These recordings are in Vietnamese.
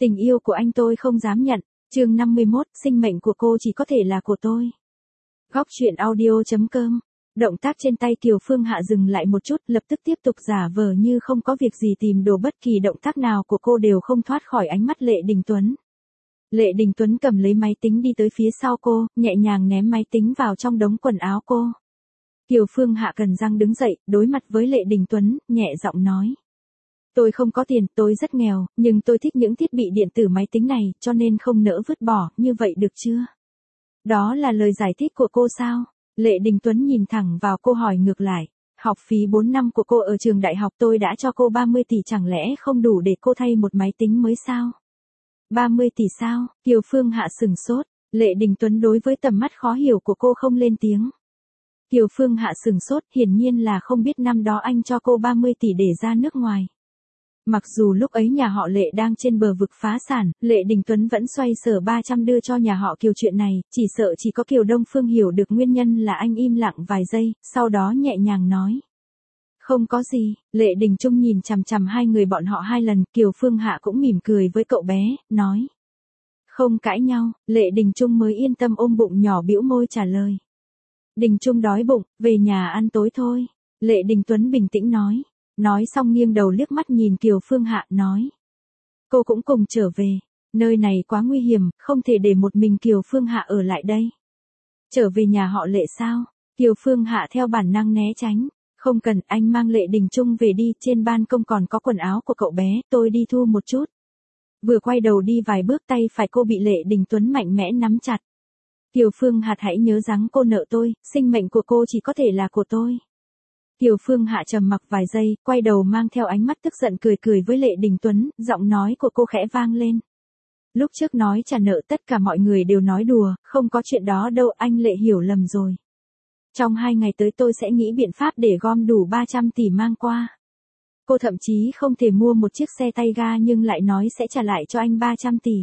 Tình yêu của anh tôi không dám nhận. Chương 51, sinh mệnh của cô chỉ có thể là của tôi. Góc truyện audio.com. Động tác trên tay Kiều Phương Hạ dừng lại một chút, lập tức tiếp tục giả vờ như không có việc gì tìm đồ, bất kỳ động tác nào của cô đều không thoát khỏi ánh mắt Lệ Đình Tuấn. Lệ Đình Tuấn cầm lấy máy tính đi tới phía sau cô, nhẹ nhàng ném máy tính vào trong đống quần áo cô. Kiều Phương Hạ cắn răng đứng dậy, đối mặt với Lệ Đình Tuấn, nhẹ giọng nói. Tôi không có tiền, tôi rất nghèo, nhưng tôi thích những thiết bị điện tử máy tính này, cho nên không nỡ vứt bỏ, như vậy được chưa? Đó là lời giải thích của cô sao? Lệ Đình Tuấn nhìn thẳng vào cô hỏi ngược lại. Học phí 4 năm của cô ở trường đại học tôi đã cho cô 30 tỷ, chẳng lẽ không đủ để cô thay một máy tính mới sao? 30 tỷ sao? Kiều Phương Hạ sừng sốt. Lệ Đình Tuấn đối với tầm mắt khó hiểu của cô không lên tiếng. Kiều Phương Hạ sừng sốt, hiển nhiên là không biết năm đó anh cho cô 30 tỷ để ra nước ngoài. Mặc dù lúc ấy nhà họ Lệ đang trên bờ vực phá sản, Lệ Đình Tuấn vẫn xoay sở 300 đưa cho nhà họ Kiều. Chuyện này, chỉ sợ chỉ có Kiều Đông Phương hiểu được nguyên nhân. Là anh im lặng vài giây, sau đó nhẹ nhàng nói. Không có gì. Lệ Đình Trung nhìn chằm chằm hai người bọn họ 2 lần, Kiều Phương Hạ cũng mỉm cười với cậu bé, nói. Không cãi nhau. Lệ Đình Trung mới yên tâm ôm bụng nhỏ bĩu môi trả lời. Đình Trung đói bụng, về nhà ăn tối thôi. Lệ Đình Tuấn bình tĩnh nói. Nói xong nghiêng đầu liếc mắt nhìn Kiều Phương Hạ, nói. Cô cũng cùng trở về. Nơi này quá nguy hiểm, không thể để một mình Kiều Phương Hạ ở lại đây. Trở về nhà họ Lệ sao? Kiều Phương Hạ theo bản năng né tránh. Không cần, anh mang Lệ Đình Trung về đi, trên ban công còn có quần áo của cậu bé, tôi đi thu một chút. Vừa quay đầu đi vài bước, tay phải cô bị Lệ Đình Tuấn mạnh mẽ nắm chặt. Kiều Phương Hạ hãy nhớ rằng cô nợ tôi, sinh mệnh của cô chỉ có thể là của tôi. Kiều Phương Hạ trầm mặc vài giây, quay đầu mang theo ánh mắt tức giận cười cười với Lệ Đình Tuấn, giọng nói của cô khẽ vang lên. Lúc trước nói trả nợ tất cả mọi người đều nói đùa, không có chuyện đó đâu, anh Lệ hiểu lầm rồi. Trong 2 ngày tới tôi sẽ nghĩ biện pháp để gom đủ 300 tỷ mang qua. Cô thậm chí không thể mua một chiếc xe tay ga nhưng lại nói sẽ trả lại cho anh 300 tỷ.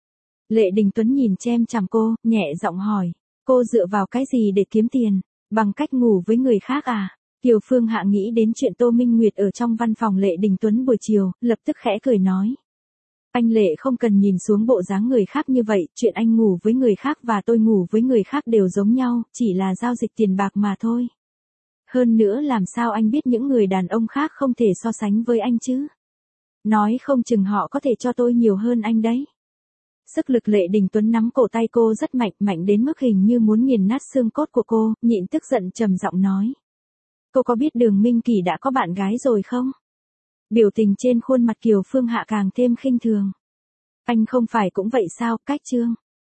Lệ Đình Tuấn nhìn chem chằm cô, nhẹ giọng hỏi. Cô dựa vào cái gì để kiếm tiền? Bằng cách ngủ với người khác à? Kiều Phương Hạ nghĩ đến chuyện Tô Minh Nguyệt ở trong văn phòng Lệ Đình Tuấn buổi chiều, lập tức khẽ cười nói. Anh Lệ không cần nhìn xuống bộ dáng người khác như vậy, chuyện anh ngủ với người khác và tôi ngủ với người khác đều giống nhau, chỉ là giao dịch tiền bạc mà thôi. Hơn nữa làm sao anh biết những người đàn ông khác không thể so sánh với anh chứ? Nói không chừng họ có thể cho tôi nhiều hơn anh đấy. Sức lực Lệ Đình Tuấn nắm cổ tay cô rất mạnh, mạnh đến mức hình như muốn nghiền nát xương cốt của cô, nhịn tức giận trầm giọng nói. Cô có biết Đường Minh Kỳ đã có bạn gái rồi không? Biểu tình trên khuôn mặt Kiều Phương Hạ càng thêm khinh thường. Anh không phải cũng vậy sao? Cách chương.